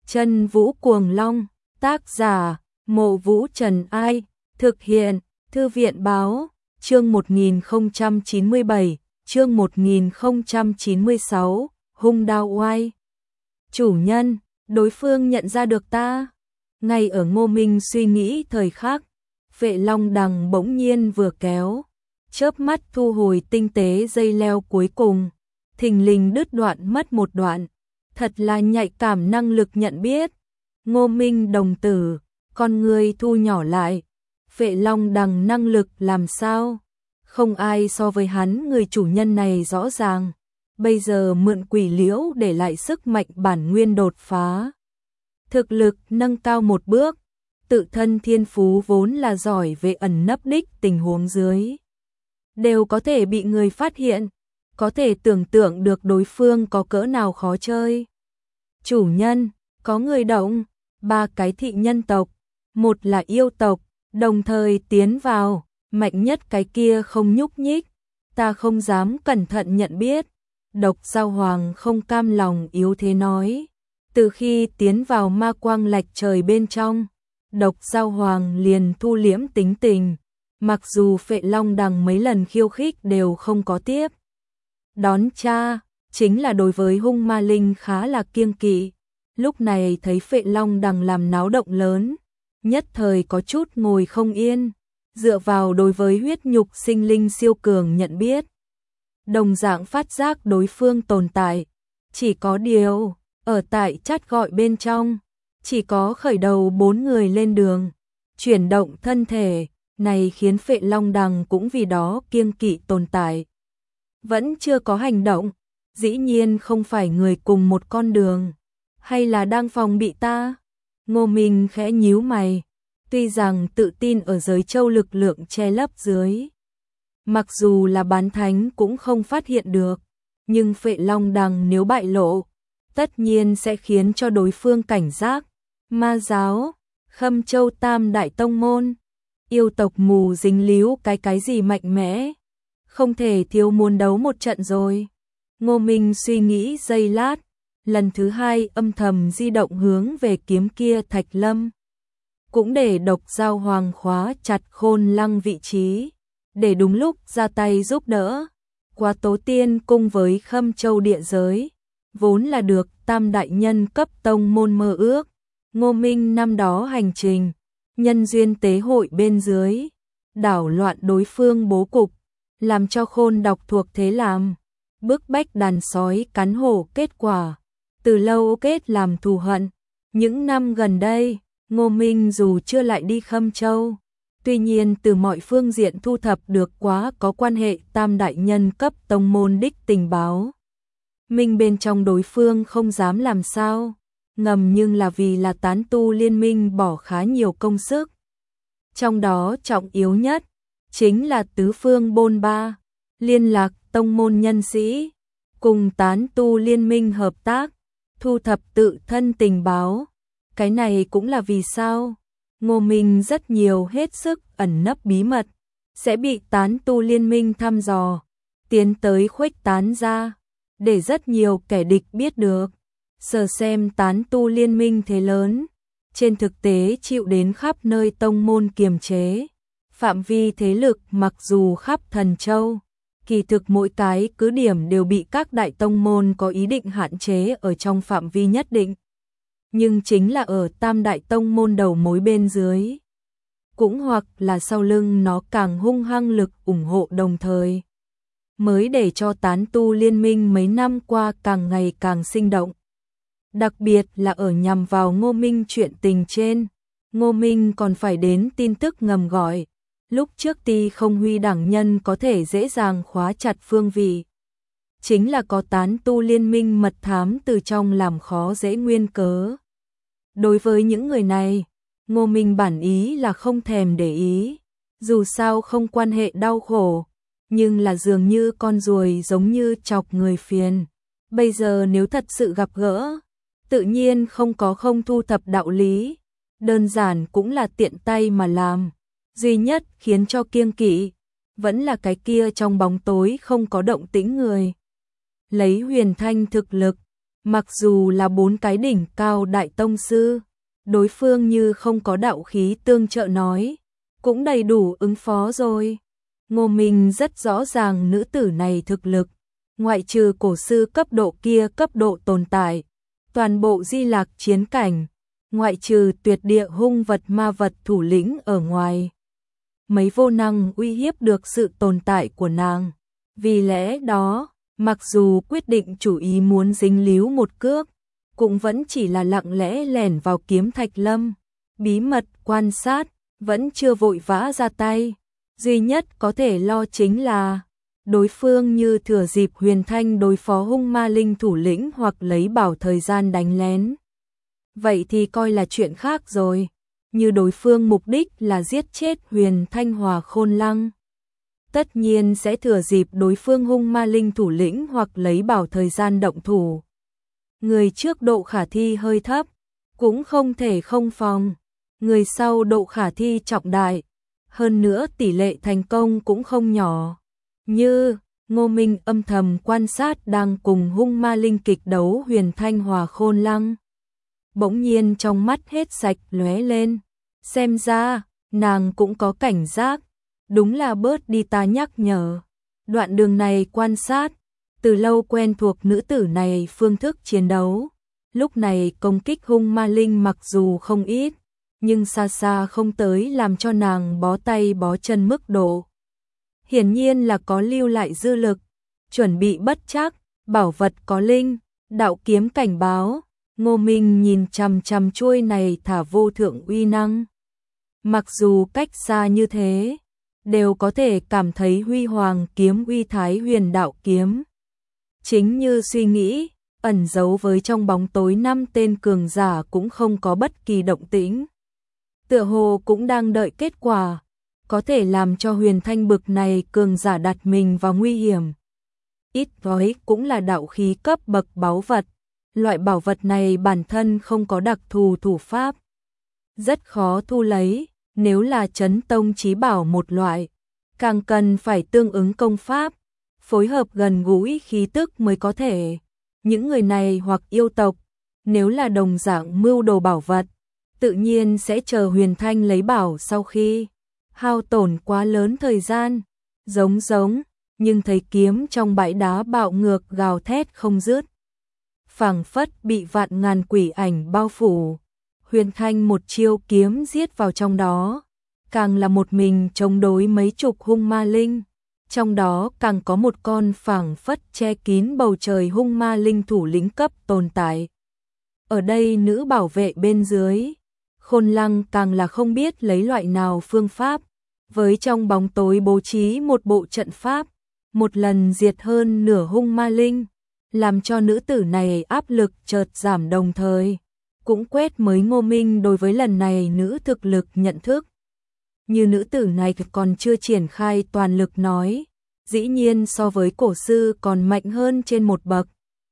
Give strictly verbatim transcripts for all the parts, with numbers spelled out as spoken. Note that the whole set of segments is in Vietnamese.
Chân Vũ Cuồng Long, tác giả, Mộ Vũ Trần Ai, thực hiện, Thư viện Báo, chương một nghìn không trăm chín mươi bảy, chương một nghìn không trăm chín mươi sáu, hung đao oai. Chủ nhân, đối phương nhận ra được ta. Ngay ở Ngô Minh suy nghĩ thời khắc, Vệ Long Đằng bỗng nhiên vừa kéo, chớp mắt thu hồi tinh tế dây leo cuối cùng, thình lình đứt đoạn mất một đoạn. Thật là nhạy cảm năng lực nhận biết. Ngô Minh đồng tử, con người thu nhỏ lại. Vệ Long Đằng năng lực làm sao? Không ai so với hắn, người chủ nhân này rõ ràng. Bây giờ mượn quỷ liễu để lại sức mạnh bản nguyên đột phá. Thực lực nâng cao một bước. Tự thân thiên phú vốn là giỏi về ẩn nấp đích tình huống dưới. Đều có thể bị người phát hiện. Có thể tưởng tượng được đối phương có cỡ nào khó chơi. Chủ nhân, có người động, ba cái thị nhân tộc, một là yêu tộc, đồng thời tiến vào, mạnh nhất cái kia không nhúc nhích, ta không dám cẩn thận nhận biết. Độc Giao Hoàng không cam lòng yếu thế nói, từ khi tiến vào ma quang lạch trời bên trong, Độc Giao Hoàng liền thu liễm tính tình, mặc dù Vệ Long Đằng mấy lần khiêu khích đều không có tiếp. Đón cha, chính là đối với hung ma linh khá là kiêng kỵ. Lúc này thấy Vệ Long Đằng làm náo động lớn, nhất thời có chút ngồi không yên, dựa vào đối với huyết nhục sinh linh siêu cường nhận biết. Đồng dạng phát giác đối phương tồn tại, chỉ có điều, ở tại chát gọi bên trong, chỉ có khởi đầu bốn người lên đường, chuyển động thân thể, này khiến Vệ Long Đằng cũng vì đó kiêng kỵ tồn tại. Vẫn chưa có hành động, dĩ nhiên không phải người cùng một con đường, hay là đang phòng bị ta? Ngô Minh khẽ nhíu mày, tuy rằng tự tin ở giới châu lực lượng che lấp dưới. Mặc dù là bán thánh cũng không phát hiện được, nhưng Vệ Long Đằng nếu bại lộ, tất nhiên sẽ khiến cho đối phương cảnh giác. Ma giáo, Khâm Châu Tam Đại Tông Môn, yêu tộc mù dính líu cái cái gì mạnh mẽ. Không thể thiếu muốn đấu một trận rồi. Ngô Minh suy nghĩ giây lát, lần thứ hai âm thầm di động hướng về kiếm kia Thạch Lâm. Cũng để Độc Giao Hoàng khóa chặt Khôn Lăng vị trí, để đúng lúc ra tay giúp đỡ. Quá Tố Tiên cung với Khâm Châu địa giới, vốn là được tam đại nhân cấp tông môn mơ ước. Ngô Minh năm đó hành trình, nhân duyên tế hội bên dưới, đảo loạn đối phương bố cục, làm cho Khôn độc thuộc thế làm, bức bách đàn sói cắn hổ kết quả, từ lâu kết làm thù hận. Những năm gần đây, Ngô Minh dù chưa lại đi Khâm Châu, tuy nhiên từ mọi phương diện thu thập được quá có quan hệ tam đại nhân cấp tông môn đích tình báo. Minh bên trong đối phương không dám làm sao, ngầm nhưng là vì là tán tu liên minh bỏ khá nhiều công sức. Trong đó trọng yếu nhất, chính là tứ phương bôn ba, liên lạc tông môn nhân sĩ, cùng tán tu liên minh hợp tác, thu thập tự thân tình báo. Cái này cũng là vì sao Ngô Minh rất nhiều hết sức ẩn nấp bí mật, sẽ bị tán tu liên minh thăm dò, tiến tới khuếch tán ra, để rất nhiều kẻ địch biết được. Sở xem tán tu liên minh thế lớn, trên thực tế chịu đến khắp nơi tông môn kiềm chế. Phạm vi thế lực mặc dù khắp Thần Châu, kỳ thực mỗi cái cứ điểm đều bị các đại tông môn có ý định hạn chế ở trong phạm vi nhất định. Nhưng chính là ở tam đại tông môn đầu mối bên dưới, cũng hoặc là sau lưng nó càng hung hăng lực ủng hộ đồng thời, mới để cho tán tu liên minh mấy năm qua càng ngày càng sinh động. Đặc biệt là ở nhằm vào Ngô Minh chuyện tình trên, Ngô Minh còn phải đến tin tức ngầm gọi. Lúc trước Ti Không Huy đẳng nhân có thể dễ dàng khóa chặt phương vị, chính là có tán tu liên minh mật thám từ trong làm khó dễ nguyên cớ. Đối với những người này, Ngô Minh bản ý là không thèm để ý, dù sao không quan hệ đau khổ, nhưng là dường như con ruồi giống như chọc người phiền. Bây giờ nếu thật sự gặp gỡ, tự nhiên không có không thu thập đạo lý, đơn giản cũng là tiện tay mà làm. Duy nhất khiến cho kiêng kỵ, vẫn là cái kia trong bóng tối không có động tĩnh người. Lấy Huyền Thanh thực lực, Mặc dù là bốn cái đỉnh cao đại tông sư, đối phương như không có đạo khí tương trợ nói, cũng đầy đủ ứng phó rồi. Ngô Minh rất rõ ràng nữ tử này thực lực, ngoại trừ cổ sư cấp độ kia cấp độ tồn tại, toàn bộ Di Lạc chiến cảnh, ngoại trừ tuyệt địa hung vật ma vật thủ lĩnh ở ngoài, mấy vô năng uy hiếp được sự tồn tại của nàng. Vì lẽ đó, mặc dù quyết định chủ ý muốn dính líu một cước, cũng vẫn chỉ là lặng lẽ lẻn vào Kiếm Thạch Lâm, bí mật quan sát, vẫn chưa vội vã ra tay. Duy nhất có thể lo chính là đối phương như thừa dịp Huyền Thanh đối phó hung ma linh thủ lĩnh hoặc lấy bảo thời gian đánh lén. Vậy thì coi là chuyện khác rồi, như đối phương mục đích là giết chết Huyền Thanh Hòa Khôn Lăng. Tất nhiên sẽ thừa dịp đối phương hung ma linh thủ lĩnh hoặc lấy bảo thời gian động thủ. Người trước độ khả thi hơi thấp, cũng không thể không phòng. Người sau độ khả thi trọng đại, hơn nữa tỷ lệ thành công cũng không nhỏ. Như Ngô Minh âm thầm quan sát đang cùng hung ma linh kịch đấu Huyền Thanh Hòa Khôn Lăng. Bỗng nhiên trong mắt hết sạch lóe lên, xem ra nàng cũng có cảnh giác, đúng là bớt đi ta nhắc nhở. Đoạn đường này quan sát, từ lâu quen thuộc nữ tử này phương thức chiến đấu, lúc này công kích hung ma linh mặc dù không ít, nhưng xa xa không tới làm cho nàng bó tay bó chân mức độ. Hiển nhiên là có lưu lại dư lực, chuẩn bị bất chắc, bảo vật có linh, đạo kiếm cảnh báo. Ngô Minh nhìn chằm chằm chuôi này thả vô thượng uy năng. Mặc dù cách xa như thế, đều có thể cảm thấy huy hoàng kiếm uy thái huyền đạo kiếm. Chính như suy nghĩ, ẩn giấu với trong bóng tối năm tên cường giả cũng không có bất kỳ động tĩnh. Tựa hồ cũng đang đợi kết quả, có thể làm cho Huyền Thanh bực này cường giả đặt mình vào nguy hiểm. Ít nói cũng là đạo khí cấp bậc báu vật, loại bảo vật này bản thân không có đặc thù thủ pháp, rất khó thu lấy, nếu là chấn tông chí bảo một loại, càng cần phải tương ứng công pháp, phối hợp gần gũi khí tức mới có thể. Những người này hoặc yêu tộc, nếu là đồng dạng mưu đồ bảo vật, tự nhiên sẽ chờ Huyền Thanh lấy bảo sau khi hao tổn quá lớn thời gian, giống giống, nhưng thấy kiếm trong bãi đá bạo ngược gào thét không dứt. Phảng phất bị vạn ngàn quỷ ảnh bao phủ, Huyền Thanh một chiêu kiếm giết vào trong đó, càng là một mình chống đối mấy chục hung ma linh, trong đó càng có một con phảng phất che kín bầu trời hung ma linh thủ lĩnh cấp tồn tại. Ở đây nữ bảo vệ bên dưới, Khôn Lăng càng là không biết lấy loại nào phương pháp, với trong bóng tối bố trí một bộ trận pháp, một lần diệt hơn nửa hung ma linh, làm cho nữ tử này áp lực chợt giảm, đồng thời cũng quét mới Ngô Minh đối với lần này nữ thực lực nhận thức. Như nữ tử này còn chưa triển khai toàn lực nói, dĩ nhiên so với cổ sư còn mạnh hơn trên một bậc.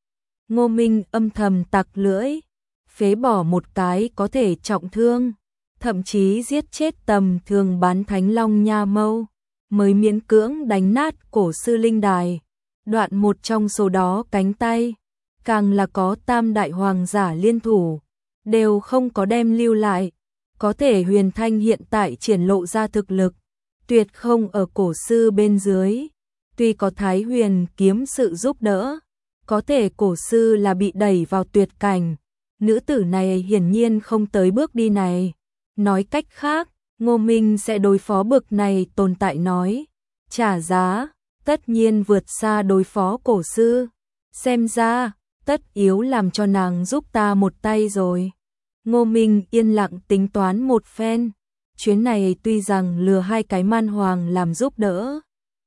Ngô Minh âm thầm tặc lưỡi, phế bỏ một cái có thể trọng thương, thậm chí giết chết tầm thường bán thánh long nha mâu, mới miễn cưỡng đánh nát cổ sư linh đài, đoạn một trong số đó cánh tay, càng là có tam đại hoàng giả liên thủ, đều không có đem lưu lại. Có thể Huyền Thanh hiện tại triển lộ ra thực lực, tuyệt không ở cổ sư bên dưới, tuy có Thái Huyền kiếm sự giúp đỡ, có thể cổ sư là bị đẩy vào tuyệt cảnh, nữ tử này hiển nhiên không tới bước đi này. Nói cách khác, Ngô Minh sẽ đối phó bực này tồn tại nói, trả giá, tất nhiên vượt xa đối phó cổ sư, xem ra, tất yếu làm cho nàng giúp ta một tay rồi. Ngô Minh yên lặng tính toán một phen, chuyến này tuy rằng lừa hai cái man hoàng làm giúp đỡ,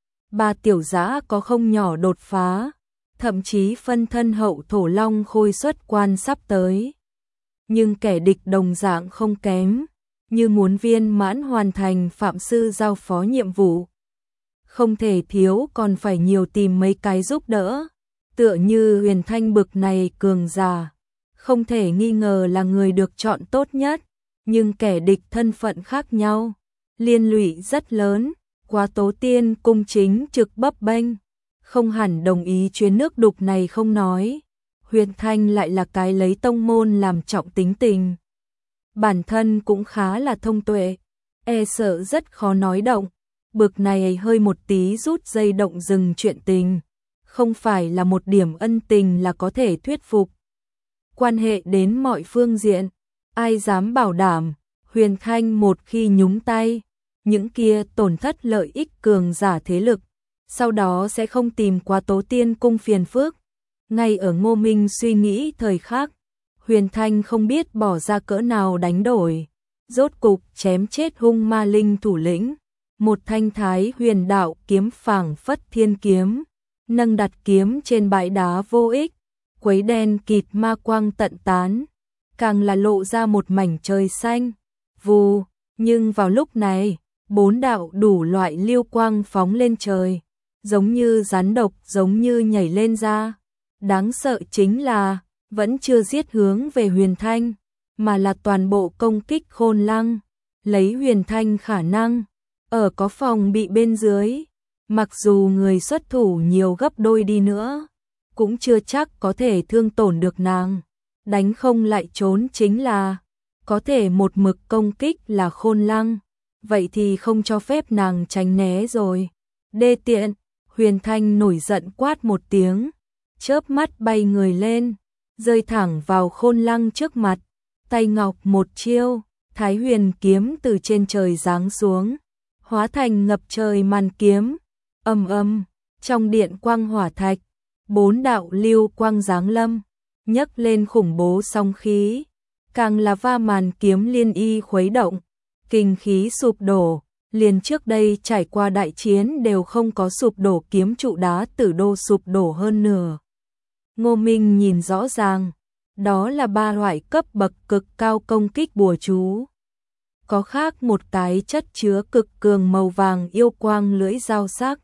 ba tiểu dã có không nhỏ đột phá, thậm chí phân thân hậu thổ long khôi xuất quan sắp tới. Nhưng kẻ địch đồng dạng không kém, như muốn viên mãn hoàn thành phạm sư giao phó nhiệm vụ. Không thể thiếu còn phải nhiều tìm mấy cái giúp đỡ, tựa như Huyền Thanh bực này cường giả. Không thể nghi ngờ là người được chọn tốt nhất, nhưng kẻ địch thân phận khác nhau, liên lụy rất lớn, quá tố tiên cung chính trực bấp bênh, không hẳn đồng ý chuyến nước đục này không nói. Huyền Thanh lại là cái lấy tông môn làm trọng tính tình. Bản thân cũng khá là thông tuệ, e sợ rất khó nói động, bực này hơi một tí rút dây động dừng chuyện tình, không phải là một điểm ân tình là có thể thuyết phục. Quan hệ đến mọi phương diện, ai dám bảo đảm, Huyền Thanh một khi nhúng tay, những kia tổn thất lợi ích cường giả thế lực, sau đó sẽ không tìm qua Tố Tiên Cung phiền phức. Ngay ở Ngô Minh suy nghĩ thời khắc, Huyền Thanh không biết bỏ ra cỡ nào đánh đổi, rốt cục chém chết hung ma linh thủ lĩnh, một thanh thái huyền đạo kiếm phảng phất thiên kiếm, nâng đặt kiếm trên bãi đá vô ích, quấy đen kịt ma quang tận tán, càng là lộ ra một mảnh trời xanh. Vù, nhưng vào lúc này, bốn đạo đủ loại liêu quang phóng lên trời, giống như rắn độc, giống như nhảy lên ra. Đáng sợ chính là, vẫn chưa giết hướng về Huyền Thanh, mà là toàn bộ công kích Khôn Lăng, lấy Huyền Thanh khả năng, ở có phòng bị bên dưới, mặc dù người xuất thủ nhiều gấp đôi đi nữa, cũng chưa chắc có thể thương tổn được nàng, đánh không lại trốn chính là, có thể một mực công kích là Khôn Lăng, vậy thì không cho phép nàng tránh né rồi. Đê tiện, Huyền Thanh nổi giận quát một tiếng, chớp mắt bay người lên, rơi thẳng vào Khôn Lăng trước mặt, tay ngọc một chiêu, Thái Huyền kiếm từ trên trời giáng xuống, hóa thành ngập trời màn kiếm, ầm ầm, trong điện quang hỏa thạch, bốn đạo lưu quang giáng lâm, nhấc lên khủng bố song khí, càng là va màn kiếm liên y khuấy động, kinh khí sụp đổ, liền trước đây trải qua đại chiến đều không có sụp đổ kiếm trụ đá Tử Đô sụp đổ hơn nửa. Ngô Minh nhìn rõ ràng, đó là ba loại cấp bậc cực cao công kích bùa chú. Có khác một cái chất chứa cực cường màu vàng yêu quang lưỡi dao sắc.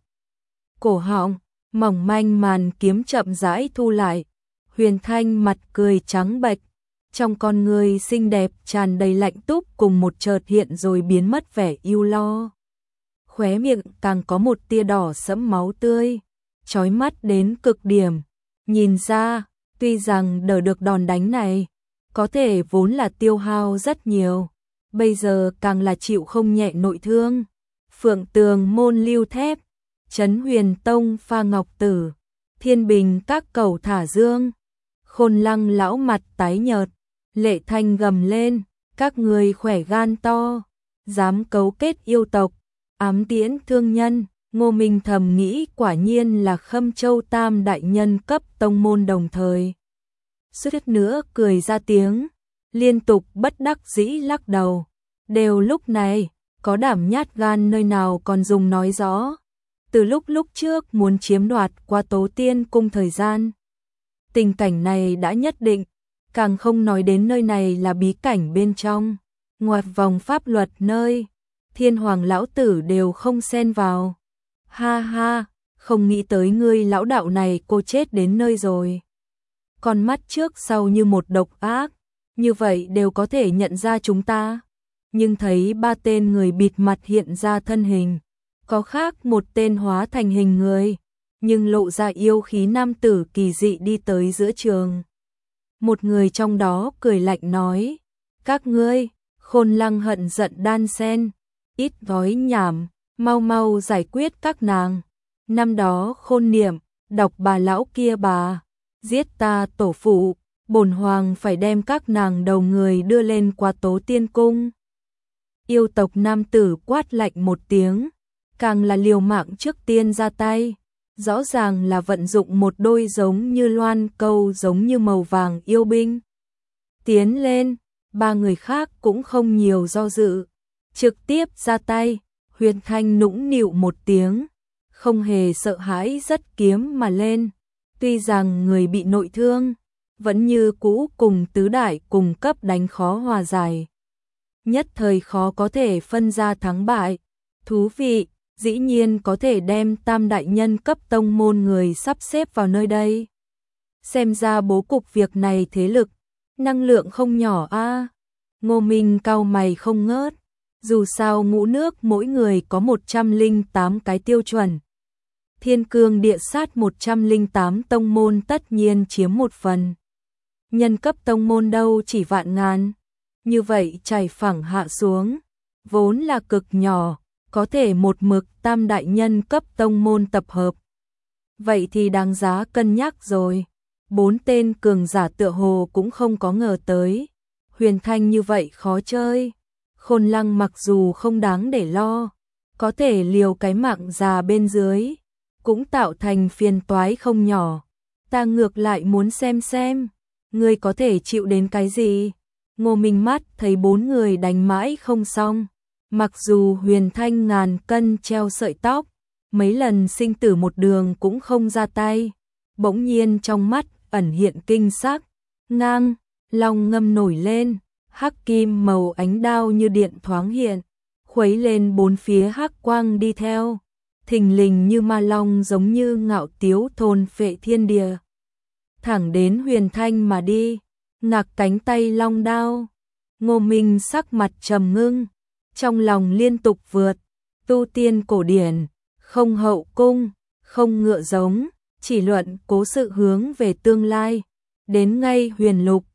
Cổ họng, mỏng manh màn kiếm chậm rãi thu lại, Huyền Thanh mặt cười trắng bệch, trong con người xinh đẹp tràn đầy lạnh túc cùng một chợt hiện rồi biến mất vẻ yêu lo. Khóe miệng càng có một tia đỏ sẫm máu tươi, chói mắt đến cực điểm. Nhìn ra, tuy rằng đỡ được đòn đánh này, có thể vốn là tiêu hao rất nhiều, bây giờ càng là chịu không nhẹ nội thương. Phượng Tường môn lưu thép, Trấn Huyền Tông pha ngọc tử, Thiên Bình các cầu thả dương. Khôn Lăng lão mặt tái nhợt, Lệ Thanh gầm lên, các người khỏe gan to, dám cấu kết yêu tộc, ám tiễn thương nhân. Ngô Minh thầm nghĩ quả nhiên là Khâm Châu Tam đại nhân cấp tông môn đồng thời. Suýt nữa cười ra tiếng, liên tục bất đắc dĩ lắc đầu. Đều lúc này, có đảm nhát gan nơi nào còn dùng nói rõ. Từ lúc lúc trước muốn chiếm đoạt qua Tố Tiên Cung thời gian, tình cảnh này đã nhất định, càng không nói đến nơi này là bí cảnh bên trong, ngoặt vòng pháp luật nơi Thiên Hoàng lão tử đều không xen vào. Ha ha, không nghĩ tới ngươi lão đạo này cô chết đến nơi rồi. Con mắt trước sau như một độc ác, như vậy đều có thể nhận ra chúng ta. Nhưng thấy ba tên người bịt mặt hiện ra thân hình, có khác một tên hóa thành hình người, nhưng lộ ra yêu khí nam tử kỳ dị đi tới giữa trường. Một người trong đó cười lạnh nói, các ngươi, Khôn Lăng hận giận đan sen, ít gói nhảm. Mau mau giải quyết các nàng. Năm đó Khôn Niệm, đọc bà lão kia bà, giết ta tổ phụ, bổn hoàng phải đem các nàng đầu người đưa lên qua Tố Tiên Cung. Yêu tộc nam tử quát lạnh một tiếng, càng là liều mạng trước tiên ra tay, rõ ràng là vận dụng một đôi giống như loan câu giống như màu vàng yêu binh. Tiến lên, ba người khác cũng không nhiều do dự, trực tiếp ra tay. Huyền Thanh nũng nịu một tiếng, không hề sợ hãi rất kiếm mà lên, tuy rằng người bị nội thương, vẫn như cũ cùng tứ đại cùng cấp đánh khó hòa giải. Nhất thời khó có thể phân ra thắng bại, thú vị, dĩ nhiên có thể đem tam đại nhân cấp tông môn người sắp xếp vào nơi đây. Xem ra bố cục việc này thế lực, năng lượng không nhỏ a. Ngô Minh cau mày không ngớt. Dù sao ngũ nước mỗi người có một trăm lẻ tám cái tiêu chuẩn. Thiên Cương Địa Sát một trăm lẻ tám tông môn tất nhiên chiếm một phần. Nhân cấp tông môn đâu chỉ vạn ngàn. Như vậy chảy phẳng hạ xuống, vốn là cực nhỏ, có thể một mực tam đại nhân cấp tông môn tập hợp. Vậy thì đáng giá cân nhắc rồi. Bốn tên cường giả tựa hồ cũng không có ngờ tới. Huyền Thanh như vậy khó chơi. Khôn Lăng mặc dù không đáng để lo, có thể liều cái mạng già bên dưới, cũng tạo thành phiền toái không nhỏ. Ta ngược lại muốn xem xem, ngươi có thể chịu đến cái gì. Ngô Minh mắt thấy bốn người đánh mãi không xong. Mặc dù Huyền Thanh ngàn cân treo sợi tóc, mấy lần sinh tử một đường cũng không ra tay. Bỗng nhiên trong mắt ẩn hiện kinh sắc, ngang, long ngâm nổi lên, hắc kim màu ánh đao như điện thoáng hiện, khuấy lên bốn phía hắc quang đi theo, thình lình như ma long giống như ngạo tiếu thôn phệ thiên địa. Thẳng đến Huyền Thanh mà đi, ngạc cánh tay long đao. Ngô Minh sắc mặt trầm ngưng, trong lòng liên tục vượt, tu tiên cổ điển, không hậu cung, không ngựa giống, chỉ luận cố sự hướng về tương lai. Đến ngay huyền lục,